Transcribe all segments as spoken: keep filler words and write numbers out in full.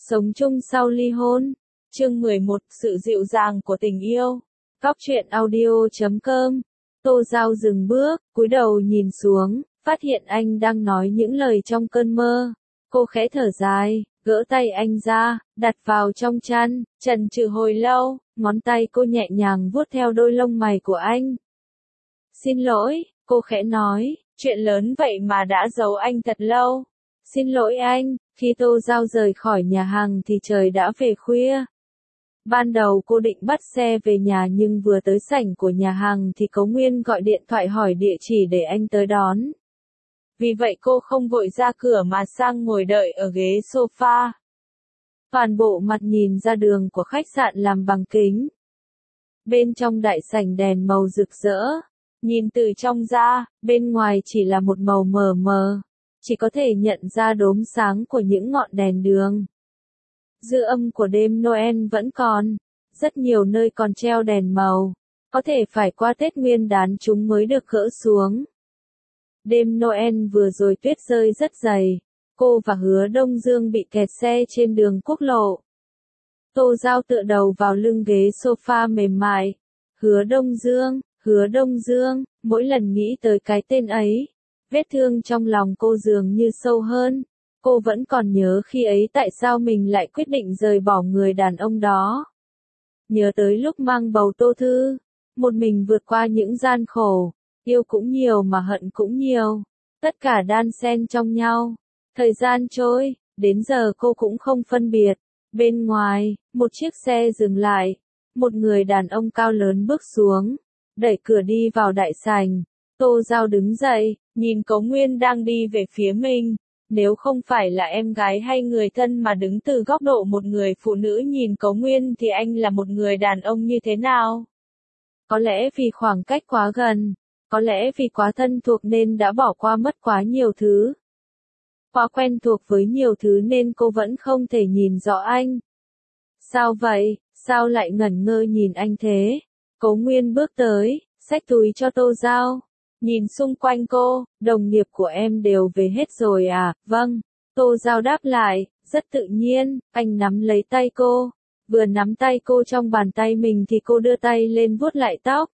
Sống chung sau ly hôn. Chương mười một, sự dịu dàng của tình yêu. Góc truyện audio chấm com. Tô Giao dừng bước, cúi đầu nhìn xuống, phát hiện anh đang nói những lời trong cơn mơ. Cô khẽ thở dài, gỡ tay anh ra, đặt vào trong chăn, chần chừ hồi lâu, ngón tay cô nhẹ nhàng vuốt theo đôi lông mày của anh. Xin lỗi, cô khẽ nói, chuyện lớn vậy mà đã giấu anh thật lâu. Xin lỗi anh. Khi Tô Giao rời khỏi nhà hàng thì trời đã về khuya. Ban đầu cô định bắt xe về nhà nhưng vừa tới sảnh của nhà hàng thì Cấu Nguyên gọi điện thoại hỏi địa chỉ để anh tới đón. Vì vậy cô không vội ra cửa mà sang ngồi đợi ở ghế sofa. Toàn bộ mặt nhìn ra đường của khách sạn làm bằng kính. Bên trong đại sảnh đèn màu rực rỡ. Nhìn từ trong ra, bên ngoài chỉ là một màu mờ mờ. Chỉ có thể nhận ra đốm sáng của những ngọn đèn đường. Dư âm của đêm Noel vẫn còn. Rất nhiều nơi còn treo đèn màu. Có thể phải qua Tết Nguyên đán chúng mới được gỡ xuống. Đêm Noel vừa rồi tuyết rơi rất dày. Cô và Hứa Đông Dương bị kẹt xe trên đường quốc lộ. Tô Giao tựa đầu vào lưng ghế sofa mềm mại. Hứa Đông Dương, Hứa Đông Dương, mỗi lần nghĩ tới cái tên ấy. Vết thương trong lòng cô dường như sâu hơn. Cô vẫn còn nhớ khi ấy tại sao mình lại quyết định rời bỏ người đàn ông đó. Nhớ tới lúc mang bầu Tô Thư. Một mình vượt qua những gian khổ. Yêu cũng nhiều mà hận cũng nhiều. Tất cả đan xen trong nhau. Thời gian trôi, đến giờ cô cũng không phân biệt. Bên ngoài, một chiếc xe dừng lại. Một người đàn ông cao lớn bước xuống. Đẩy cửa đi vào đại sảnh. Tô Giao đứng dậy, nhìn Cấu Nguyên đang đi về phía mình. Nếu không phải là em gái hay người thân mà đứng từ góc độ một người phụ nữ nhìn Cấu Nguyên thì anh là một người đàn ông như thế nào? Có lẽ vì khoảng cách quá gần, có lẽ vì quá thân thuộc nên đã bỏ qua mất quá nhiều thứ. Quá quen thuộc với nhiều thứ nên cô vẫn không thể nhìn rõ anh. Sao vậy, sao lại ngẩn ngơ nhìn anh thế? Cấu Nguyên bước tới, xách túi cho Tô Giao. Nhìn xung quanh cô, đồng nghiệp của em đều về hết rồi à? Vâng. Tô Giao đáp lại, rất tự nhiên, anh nắm lấy tay cô. Vừa nắm tay cô trong bàn tay mình thì cô đưa tay lên vuốt lại tóc.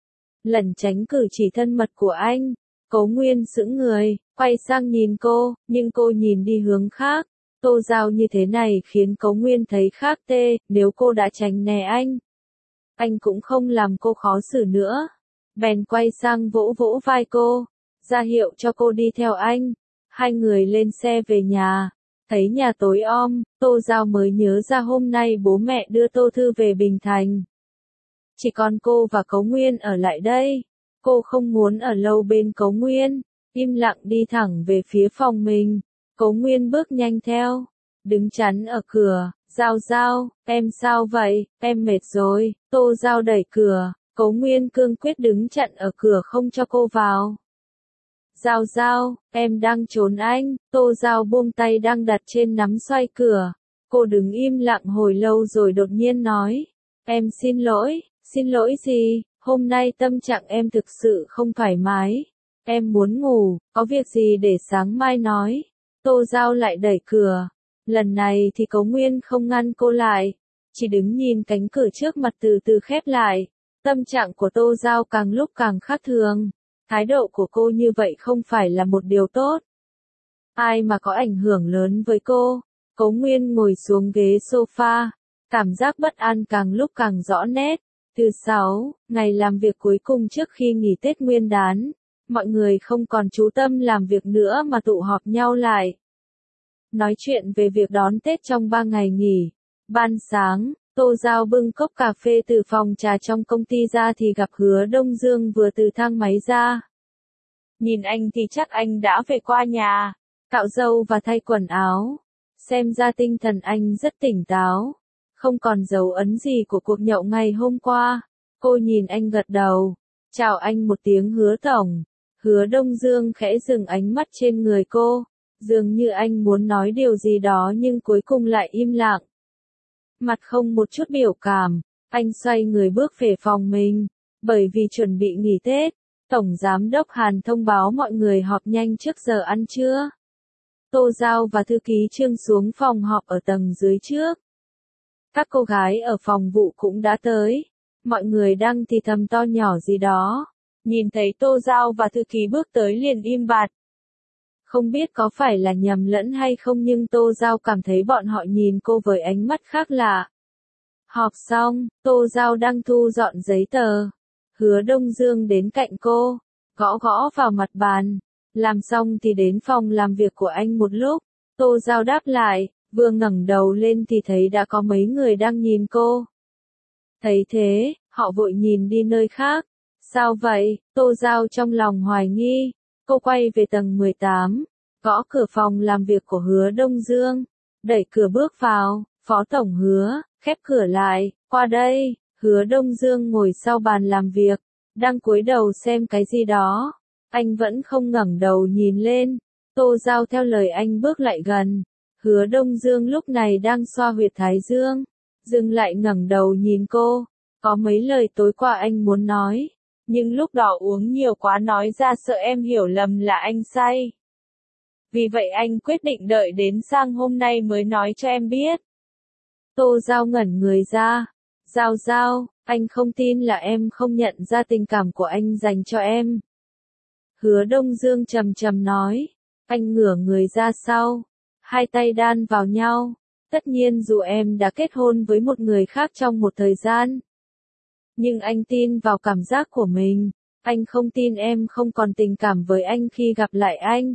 Lẩn tránh cử chỉ thân mật của anh, Cấu Nguyên sững người, quay sang nhìn cô, nhưng cô nhìn đi hướng khác. Tô Giao như thế này khiến Cấu Nguyên thấy khác tê, nếu cô đã tránh né anh. Anh cũng không làm cô khó xử nữa. Bèn quay sang vỗ vỗ vai cô, ra hiệu cho cô đi theo anh. Hai người lên xe về nhà, thấy nhà tối om, Tô Giao mới nhớ ra hôm nay bố mẹ đưa Tô Thư về Bình Thành. Chỉ còn cô và Cấu Nguyên ở lại đây. Cô không muốn ở lâu bên Cấu Nguyên, im lặng đi thẳng về phía phòng mình. Cấu Nguyên bước nhanh theo, đứng chắn ở cửa. Giao Giao, em sao vậy, em mệt rồi. Tô Giao đẩy cửa. Cấu Nguyên cương quyết đứng chặn ở cửa không cho cô vào. Giao Giao, em đang trốn anh. Tô Giao buông tay đang đặt trên nắm xoay cửa. Cô đứng im lặng hồi lâu rồi đột nhiên nói. Em xin lỗi, xin lỗi gì, hôm nay tâm trạng em thực sự không thoải mái. Em muốn ngủ, có việc gì để sáng mai nói. Tô Giao lại đẩy cửa. Lần này thì Cấu Nguyên không ngăn cô lại. Chỉ đứng nhìn cánh cửa trước mặt từ từ khép lại. Tâm trạng của Tô Giao càng lúc càng khác thường. Thái độ của cô như vậy không phải là một điều tốt. Ai mà có ảnh hưởng lớn với cô? Cấu Nguyên ngồi xuống ghế sofa. Cảm giác bất an càng lúc càng rõ nét. Thứ sáu, ngày làm việc cuối cùng trước khi nghỉ Tết Nguyên đán. Mọi người không còn chú tâm làm việc nữa mà tụ họp nhau lại. Nói chuyện về việc đón Tết trong ba ngày nghỉ. Ban sáng, Tô Giao bưng cốc cà phê từ phòng trà trong công ty ra thì gặp Hứa Đông Dương vừa từ thang máy ra. Nhìn anh thì chắc anh đã về qua nhà, cạo râu và thay quần áo. Xem ra tinh thần anh rất tỉnh táo, không còn dấu ấn gì của cuộc nhậu ngày hôm qua. Cô nhìn anh gật đầu, chào anh một tiếng Hứa tổng. Hứa Đông Dương khẽ dừng ánh mắt trên người cô, dường như anh muốn nói điều gì đó nhưng cuối cùng lại im lặng. Mặt không một chút biểu cảm, anh xoay người bước về phòng mình, bởi vì chuẩn bị nghỉ Tết, Tổng Giám đốc Hàn thông báo mọi người họp nhanh trước giờ ăn trưa. Tô Giao và thư ký Trương xuống phòng họp ở tầng dưới trước. Các cô gái ở phòng vụ cũng đã tới. Mọi người đang thì thầm to nhỏ gì đó. Nhìn thấy Tô Giao và thư ký bước tới liền im bặt. Không biết có phải là nhầm lẫn hay không nhưng Tô Giao cảm thấy bọn họ nhìn cô với ánh mắt khác lạ. Họp xong, Tô Giao đang thu dọn giấy tờ. Hứa Đông Dương đến cạnh cô, gõ gõ vào mặt bàn. Làm xong thì đến phòng làm việc của anh một lúc. Tô Giao đáp lại, vừa ngẩng đầu lên thì thấy đã có mấy người đang nhìn cô. Thấy thế, họ vội nhìn đi nơi khác. Sao vậy? Tô Giao trong lòng hoài nghi. Cô quay về tầng mười tám, gõ cửa phòng làm việc của Hứa Đông Dương. Đẩy cửa bước vào, Phó Tổng Hứa, khép cửa lại, qua đây. Hứa Đông Dương ngồi sau bàn làm việc, đang cúi đầu xem cái gì đó. Anh vẫn không ngẩng đầu nhìn lên. Tô Giao theo lời anh bước lại gần. Hứa Đông Dương lúc này đang xoa huyệt thái dương. Dừng lại ngẩng đầu nhìn cô. Có mấy lời tối qua anh muốn nói. Nhưng lúc đó uống nhiều quá nói ra sợ em hiểu lầm là anh say. Vì vậy anh quyết định đợi đến sang hôm nay mới nói cho em biết. Tô Giao ngẩn người ra. Giao Giao, anh không tin là em không nhận ra tình cảm của anh dành cho em. Hứa Đông Dương trầm trầm nói. Anh ngửa người ra sau. Hai tay đan vào nhau. Tất nhiên dù em đã kết hôn với một người khác trong một thời gian. Nhưng anh tin vào cảm giác của mình. Anh không tin em không còn tình cảm với anh khi gặp lại anh.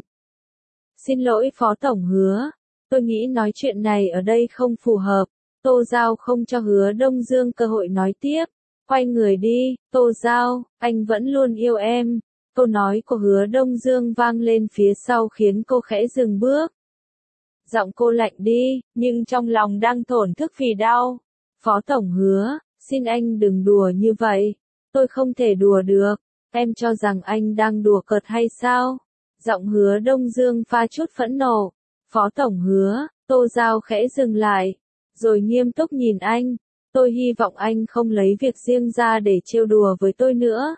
Xin lỗi Phó Tổng Hứa. Tôi nghĩ nói chuyện này ở đây không phù hợp. Tô Giao không cho Hứa Đông Dương cơ hội nói tiếp. Quay người đi, Tô Giao, anh vẫn luôn yêu em. Câu nói của Hứa Đông Dương vang lên phía sau khiến cô khẽ dừng bước. Giọng cô lạnh đi, nhưng trong lòng đang thổn thức vì đau. Phó Tổng Hứa, xin anh đừng đùa như vậy. Tôi không thể đùa được. Em cho rằng anh đang đùa cợt hay sao? Giọng Hứa Đông Dương pha chút phẫn nộ. Phó Tổng Hứa, Tô Giao khẽ dừng lại. Rồi nghiêm túc nhìn anh. Tôi hy vọng anh không lấy việc riêng ra để trêu đùa với tôi nữa.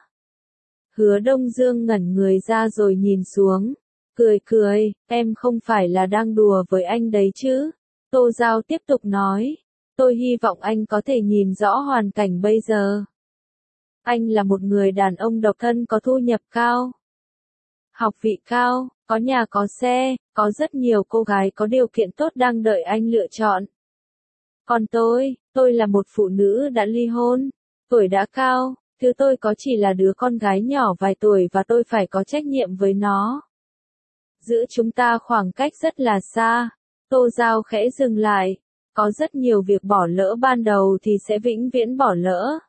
Hứa Đông Dương ngẩn người ra rồi nhìn xuống. Cười cười, em không phải là đang đùa với anh đấy chứ. Tô Giao tiếp tục nói. Tôi hy vọng anh có thể nhìn rõ hoàn cảnh bây giờ. Anh là một người đàn ông độc thân có thu nhập cao. Học vị cao, có nhà có xe, có rất nhiều cô gái có điều kiện tốt đang đợi anh lựa chọn. Còn tôi, tôi là một phụ nữ đã ly hôn, tuổi đã cao, thứ tôi có chỉ là đứa con gái nhỏ vài tuổi và tôi phải có trách nhiệm với nó. Giữa chúng ta khoảng cách rất là xa. Tô Giao khẽ dừng lại. Có rất nhiều việc bỏ lỡ ban đầu thì sẽ vĩnh viễn bỏ lỡ.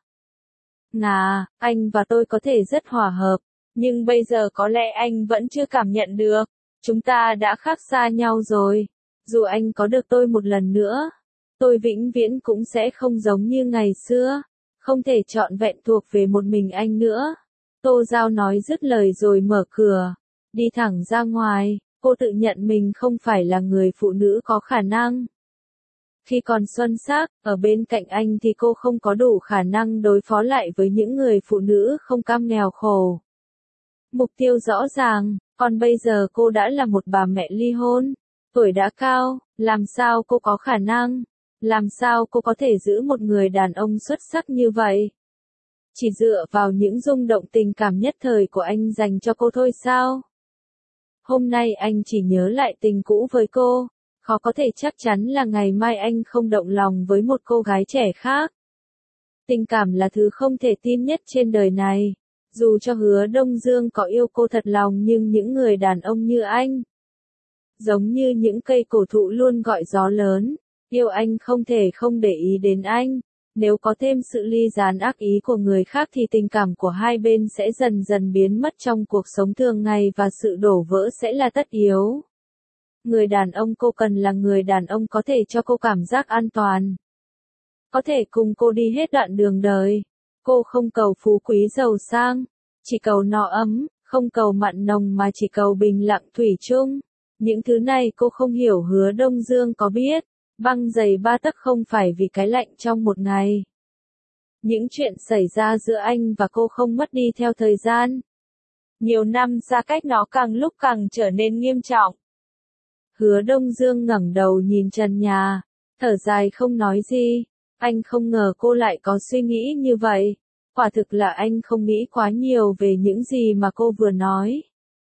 Ngà, anh và tôi có thể rất hòa hợp, nhưng bây giờ có lẽ anh vẫn chưa cảm nhận được. Chúng ta đã khác xa nhau rồi. Dù anh có được tôi một lần nữa, tôi vĩnh viễn cũng sẽ không giống như ngày xưa. Không thể trọn vẹn thuộc về một mình anh nữa. Tô Giao nói dứt lời rồi mở cửa. Đi thẳng ra ngoài, cô tự nhận mình không phải là người phụ nữ có khả năng. Khi còn xuân sắc, ở bên cạnh anh thì cô không có đủ khả năng đối phó lại với những người phụ nữ không cam nghèo khổ. Mục tiêu rõ ràng, còn bây giờ cô đã là một bà mẹ ly hôn, tuổi đã cao, làm sao cô có khả năng, làm sao cô có thể giữ một người đàn ông xuất sắc như vậy? Chỉ dựa vào những rung động tình cảm nhất thời của anh dành cho cô thôi sao? Hôm nay anh chỉ nhớ lại tình cũ với cô. Khó có thể chắc chắn là ngày mai anh không động lòng với một cô gái trẻ khác. Tình cảm là thứ không thể tin nhất trên đời này. Dù cho Hứa Đông Dương có yêu cô thật lòng nhưng những người đàn ông như anh, giống như những cây cổ thụ luôn gọi gió lớn, yêu anh không thể không để ý đến anh. Nếu có thêm sự ly gián ác ý của người khác thì tình cảm của hai bên sẽ dần dần biến mất trong cuộc sống thường ngày và sự đổ vỡ sẽ là tất yếu. Người đàn ông cô cần là người đàn ông có thể cho cô cảm giác an toàn. Có thể cùng cô đi hết đoạn đường đời. Cô không cầu phú quý giàu sang, chỉ cầu no ấm, không cầu mặn nồng mà chỉ cầu bình lặng thủy chung. Những thứ này cô không hiểu. Hứa Đông Dương có biết, băng dày ba tấc không phải vì cái lạnh trong một ngày. Những chuyện xảy ra giữa anh và cô không mất đi theo thời gian. Nhiều năm xa cách nó càng lúc càng trở nên nghiêm trọng. Hứa Đông Dương ngẩng đầu nhìn trần nhà, thở dài không nói gì. Anh không ngờ cô lại có suy nghĩ như vậy. Quả thực là anh không nghĩ quá nhiều về những gì mà cô vừa nói.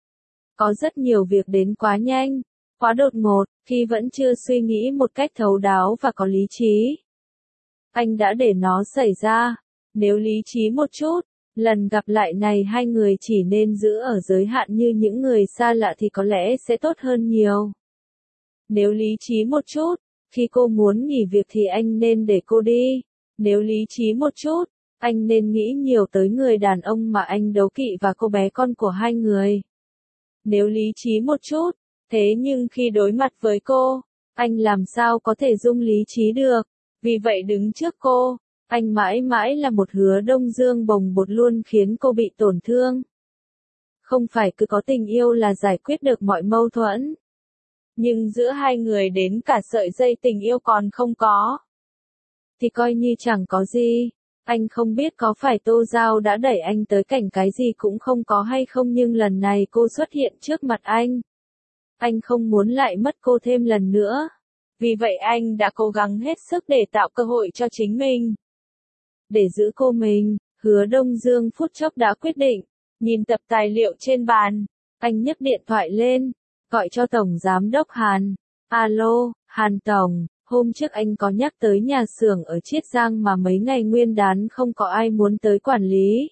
Có rất nhiều việc đến quá nhanh, quá đột ngột, khi vẫn chưa suy nghĩ một cách thấu đáo và có lý trí. Anh đã để nó xảy ra. Nếu lý trí một chút, lần gặp lại này hai người chỉ nên giữ ở giới hạn như những người xa lạ thì có lẽ sẽ tốt hơn nhiều. Nếu lý trí một chút, khi cô muốn nghỉ việc thì anh nên để cô đi. Nếu lý trí một chút, anh nên nghĩ nhiều tới người đàn ông mà anh đố kỵ và cô bé con của hai người. Nếu lý trí một chút, thế nhưng khi đối mặt với cô, anh làm sao có thể dung lý trí được. Vì vậy đứng trước cô, anh mãi mãi là một Hứa Đông Dương bồng bột luôn khiến cô bị tổn thương. Không phải cứ có tình yêu là giải quyết được mọi mâu thuẫn. Nhưng giữa hai người đến cả sợi dây tình yêu còn không có, thì coi như chẳng có gì. Anh không biết có phải Tô Giao đã đẩy anh tới cảnh cái gì cũng không có hay không, nhưng lần này cô xuất hiện trước mặt anh. Anh không muốn lại mất cô thêm lần nữa. Vì vậy anh đã cố gắng hết sức để tạo cơ hội cho chính mình. Để giữ cô mình, Hứa Đông Dương phút chốc đã quyết định. Nhìn tập tài liệu trên bàn, anh nhấc điện thoại lên, gọi cho Tổng Giám đốc Hàn. Alo, Hàn Tổng, hôm trước anh có nhắc tới nhà xưởng ở Chiết Giang mà mấy ngày nguyên đán không có ai muốn tới quản lý.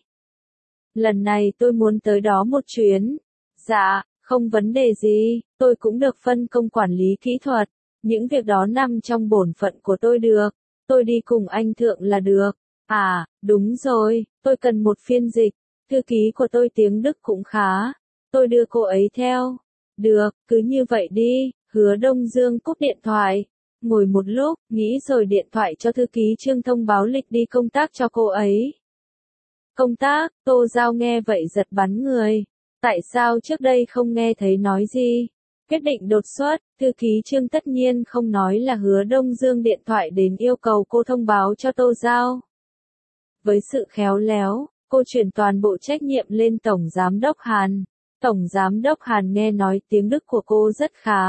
Lần này tôi muốn tới đó một chuyến. Dạ, không vấn đề gì, tôi cũng được phân công quản lý kỹ thuật. Những việc đó nằm trong bổn phận của tôi được. Tôi đi cùng anh Thượng là được. À, đúng rồi, tôi cần một phiên dịch. Thư ký của tôi tiếng Đức cũng khá. Tôi đưa cô ấy theo. Được, cứ như vậy đi. Hứa Đông Dương cúp điện thoại. Ngồi một lúc, nghĩ rồi điện thoại cho thư ký Trương thông báo lịch đi công tác cho cô ấy. Công tác, Tô Giao nghe vậy giật bắn người. Tại sao trước đây không nghe thấy nói gì? Quyết định đột xuất, thư ký Trương tất nhiên không nói là Hứa Đông Dương điện thoại đến yêu cầu cô thông báo cho Tô Giao. Với sự khéo léo, cô chuyển toàn bộ trách nhiệm lên Tổng Giám đốc Hàn. Tổng Giám đốc Hàn nghe nói tiếng Đức của cô rất khá.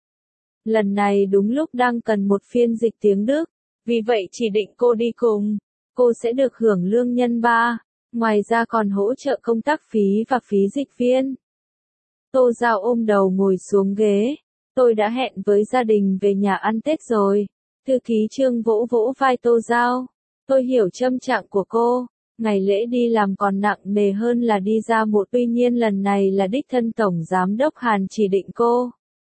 Lần này đúng lúc đang cần một phiên dịch tiếng Đức, vì vậy chỉ định cô đi cùng. Cô sẽ được hưởng lương nhân ba, ngoài ra còn hỗ trợ công tác phí và phí dịch viên. Tô Giao ôm đầu ngồi xuống ghế. Tôi đã hẹn với gia đình về nhà ăn Tết rồi. Thư ký Trương vỗ vỗ vai Tô Giao. Tôi hiểu tâm trạng của cô. Ngày lễ đi làm còn nặng nề hơn là đi ra một, tuy nhiên lần này là đích thân Tổng Giám đốc Hàn chỉ định cô.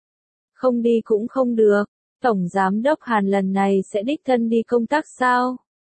Không đi cũng không được. Tổng Giám đốc Hàn lần này sẽ đích thân đi công tác sao?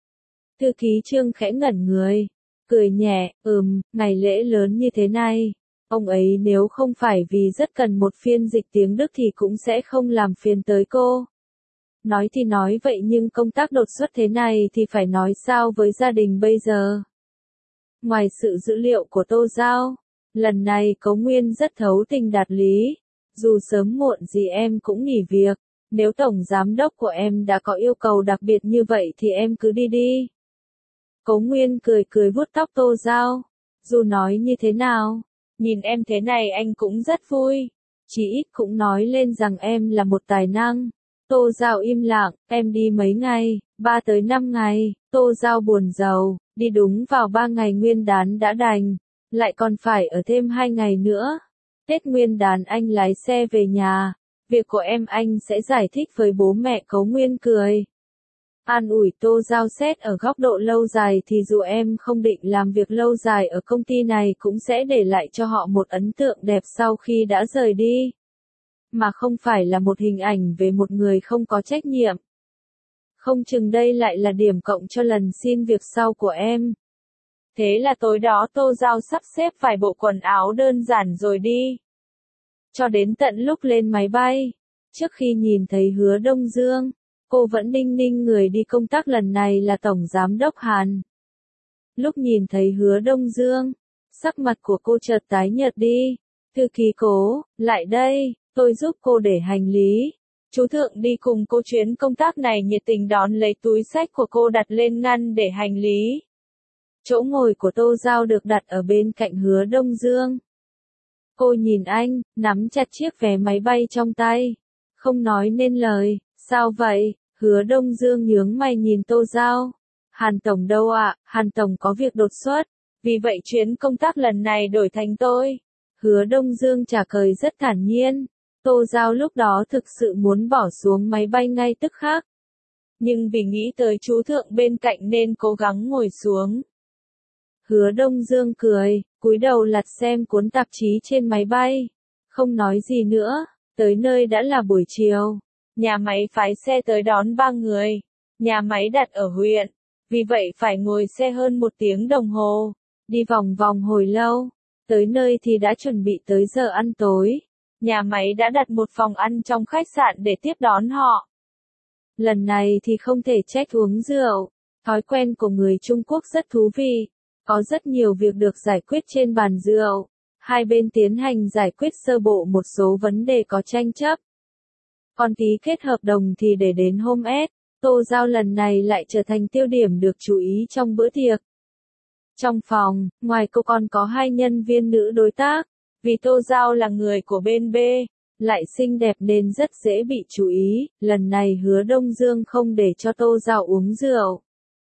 Thư ký Trương khẽ ngẩn người. Cười nhẹ, ừm, ngày lễ lớn như thế này. Ông ấy nếu không phải vì rất cần một phiên dịch tiếng Đức thì cũng sẽ không làm phiền tới cô. Nói thì nói vậy nhưng công tác đột xuất thế này thì phải nói sao với gia đình bây giờ? Ngoài sự dữ liệu của Tô Giao, lần này Cố Nguyên rất thấu tình đạt lý. Dù sớm muộn gì em cũng nghỉ việc. Nếu Tổng Giám đốc của em đã có yêu cầu đặc biệt như vậy thì em cứ đi đi. Cố Nguyên cười cười vuốt tóc Tô Giao. Dù nói như thế nào, nhìn em thế này anh cũng rất vui. Chỉ ít cũng nói lên rằng em là một tài năng. Tô Giao im lặng, em đi mấy ngày, ba tới năm ngày. Tô Giao buồn rầu, đi đúng vào ba ngày nguyên đán đã đành, lại còn phải ở thêm hai ngày nữa. Tết nguyên đán anh lái xe về nhà, việc của em anh sẽ giải thích với bố mẹ. Cố Nguyên cười. An ủi Tô Giao xét ở góc độ lâu dài thì dù em không định làm việc lâu dài ở công ty này cũng sẽ để lại cho họ một ấn tượng đẹp sau khi đã rời đi. Mà không phải là một hình ảnh về một người không có trách nhiệm. Không chừng đây lại là điểm cộng cho lần xin việc sau của em. Thế là tối đó Tô Giao sắp xếp vài bộ quần áo đơn giản rồi đi. Cho đến tận lúc lên máy bay, trước khi nhìn thấy Hứa Đông Dương, cô vẫn ninh ninh người đi công tác lần này là Tổng Giám đốc Hàn. Lúc nhìn thấy Hứa Đông Dương, sắc mặt của cô chợt tái nhợt đi. Thư ký Cố, lại đây, tôi giúp cô để hành lý. Chú Thượng đi cùng cô chuyến công tác này nhiệt tình đón lấy túi xách của cô đặt lên ngăn để hành lý. Chỗ ngồi của Tô Giao được đặt ở bên cạnh Hứa Đông Dương. Cô nhìn anh, nắm chặt chiếc vé máy bay trong tay. không nói nên lời. Sao vậy? Hứa Đông Dương nhướng mày nhìn Tô Giao. Hàn Tổng đâu ạ? Hàn Tổng có việc đột xuất, vì vậy chuyến công tác lần này đổi thành tôi. Hứa Đông Dương trả lời rất thản nhiên. Tô Giao lúc đó thực sự muốn bỏ xuống máy bay ngay tức khắc. Nhưng vì nghĩ tới chú thượng bên cạnh nên cố gắng ngồi xuống. Hứa Đông Dương cười, cúi đầu lật xem cuốn tạp chí trên máy bay. Không nói gì nữa, tới nơi đã là buổi chiều. Nhà máy phái xe tới đón ba người. Nhà máy đặt ở huyện, vì vậy phải ngồi xe hơn một tiếng đồng hồ. Đi vòng vòng hồi lâu, tới nơi thì đã chuẩn bị tới giờ ăn tối. Nhà máy đã đặt một phòng ăn trong khách sạn để tiếp đón họ. Lần này thì không thể trách uống rượu. Thói quen của người Trung Quốc rất thú vị. Có rất nhiều việc được giải quyết trên bàn rượu. Hai bên tiến hành giải quyết sơ bộ một số vấn đề có tranh chấp. Còn ký kết hợp đồng thì để đến hôm S, Tô Giao lần này lại trở thành tiêu điểm được chú ý trong bữa tiệc. Trong phòng, ngoài cô còn có hai nhân viên nữ đối tác. Vì Tô Giao là người của bên B, lại xinh đẹp nên rất dễ bị chú ý. Lần này Hứa Đông Dương không để cho Tô Giao uống rượu.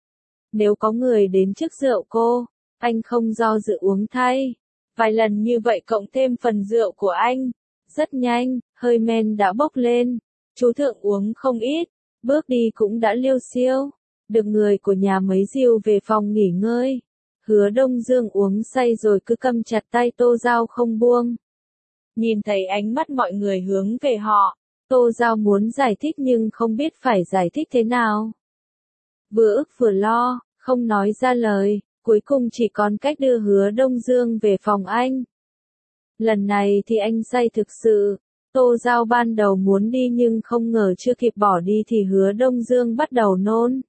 Nếu có người đến trước rượu cô, anh không do dự uống thay. Vài lần như vậy cộng thêm phần rượu của anh. Rất nhanh, hơi men đã bốc lên. Chú thượng uống không ít, bước đi cũng đã liêu xiêu. Được người của nhà máy dìu về phòng nghỉ ngơi. Hứa Đông Dương uống say rồi cứ cầm chặt tay Tô Giao không buông. Nhìn thấy ánh mắt mọi người hướng về họ, Tô Giao muốn giải thích nhưng không biết phải giải thích thế nào. Vừa ức vừa lo, không nói ra lời, cuối cùng chỉ còn cách đưa Hứa Đông Dương về phòng anh. Lần này thì anh say thực sự. Tô Giao ban đầu muốn đi nhưng không ngờ chưa kịp bỏ đi thì Hứa Đông Dương bắt đầu nôn.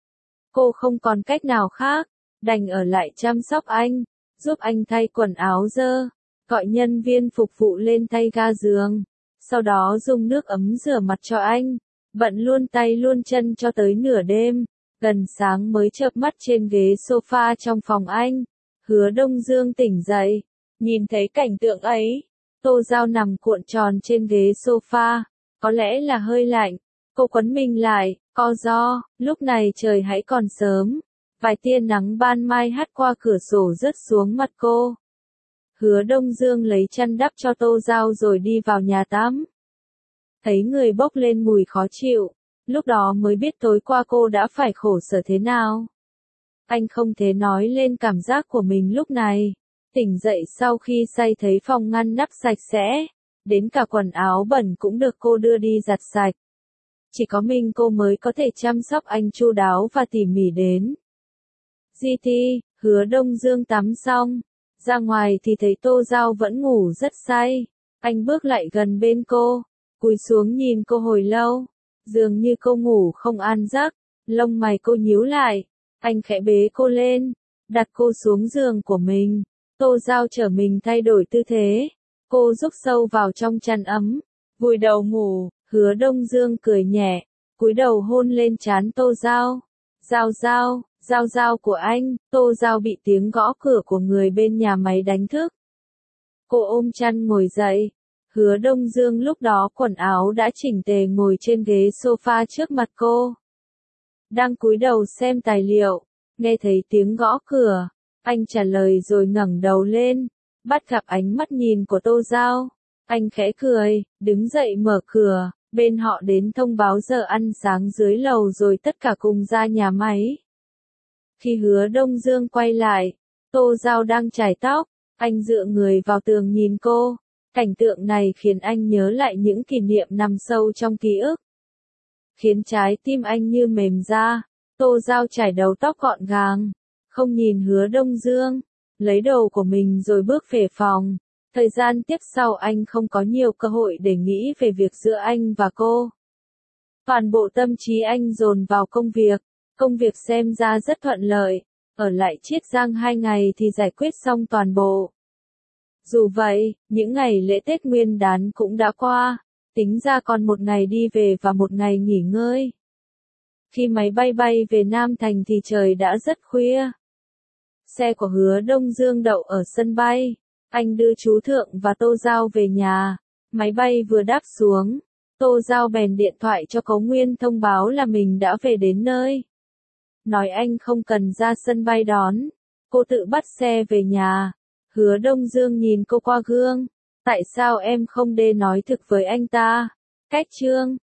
Cô không còn cách nào khác, đành ở lại chăm sóc anh, giúp anh thay quần áo dơ, gọi nhân viên phục vụ lên thay ga giường, sau đó dùng nước ấm rửa mặt cho anh, bận luôn tay luôn chân cho tới nửa đêm, gần sáng mới chợp mắt trên ghế sofa trong phòng anh. Hứa Đông Dương tỉnh dậy, nhìn thấy cảnh tượng ấy, Tô Giao nằm cuộn tròn trên ghế sofa, có lẽ là hơi lạnh, cô quấn mình lại, co ro, lúc này trời hãy còn sớm. Vài tia nắng ban mai hắt qua cửa sổ rớt xuống mặt cô. Hứa Đông Dương lấy chăn đắp cho Tô Giao rồi đi vào nhà tắm. Thấy người bốc lên mùi khó chịu, lúc đó mới biết tối qua cô đã phải khổ sở thế nào. Anh không thể nói lên cảm giác của mình lúc này. Tỉnh dậy sau khi say thấy phòng ngăn nắp sạch sẽ, đến cả quần áo bẩn cũng được cô đưa đi giặt sạch. Chỉ có mình cô mới có thể chăm sóc anh chu đáo và tỉ mỉ đến. giê tê, Hứa Đông Dương tắm xong, ra ngoài thì thấy Tô Giao vẫn ngủ rất say. Anh bước lại gần bên cô, cúi xuống nhìn cô hồi lâu, dường như cô ngủ không an giấc, lông mày cô nhíu lại, anh khẽ bế cô lên, đặt cô xuống giường của mình. Tô Giao trở mình thay đổi tư thế, cô rúc sâu vào trong chăn ấm, vùi đầu ngủ. Hứa Đông Dương cười nhẹ, cúi đầu hôn lên trán Tô Giao. Giao Giao, Giao Giao của anh. Tô Giao bị tiếng gõ cửa của người bên nhà máy đánh thức. Cô ôm chăn ngồi dậy. Hứa Đông Dương lúc đó quần áo đã chỉnh tề ngồi trên ghế sofa trước mặt cô. Đang cúi đầu xem tài liệu, nghe thấy tiếng gõ cửa, anh trả lời rồi ngẩng đầu lên, bắt gặp ánh mắt nhìn của Tô Giao. Anh khẽ cười, đứng dậy mở cửa, bên họ đến thông báo giờ ăn sáng dưới lầu rồi tất cả cùng ra nhà máy. Khi Hứa Đông Dương quay lại, Tô Giao đang chải tóc, anh dựa người vào tường nhìn cô. Cảnh tượng này khiến anh nhớ lại những kỷ niệm nằm sâu trong ký ức. Khiến trái tim anh như mềm ra. Tô Giao chải đầu tóc gọn gàng, không nhìn Hứa Đông Dương, lấy đồ của mình rồi bước về phòng. Thời gian tiếp sau anh không có nhiều cơ hội để nghĩ về việc giữa anh và cô. Toàn bộ tâm trí anh dồn vào công việc, công việc xem ra rất thuận lợi, ở lại Chiết Giang hai ngày thì giải quyết xong toàn bộ. Dù vậy, những ngày lễ Tết Nguyên đán cũng đã qua, tính ra còn một ngày đi về và một ngày nghỉ ngơi. Khi máy bay bay về Nam Thành thì trời đã rất khuya. Xe của Hứa Đông Dương đậu ở sân bay. Anh đưa chú Thượng và Tô Giao về nhà. Máy bay vừa đáp xuống, Tô Giao bèn điện thoại cho Cố Nguyên thông báo là mình đã về đến nơi. Nói anh không cần ra sân bay đón, cô tự bắt xe về nhà. Hứa Đông Dương nhìn cô qua gương. Tại sao em không đê nói thực với anh ta? Cách chương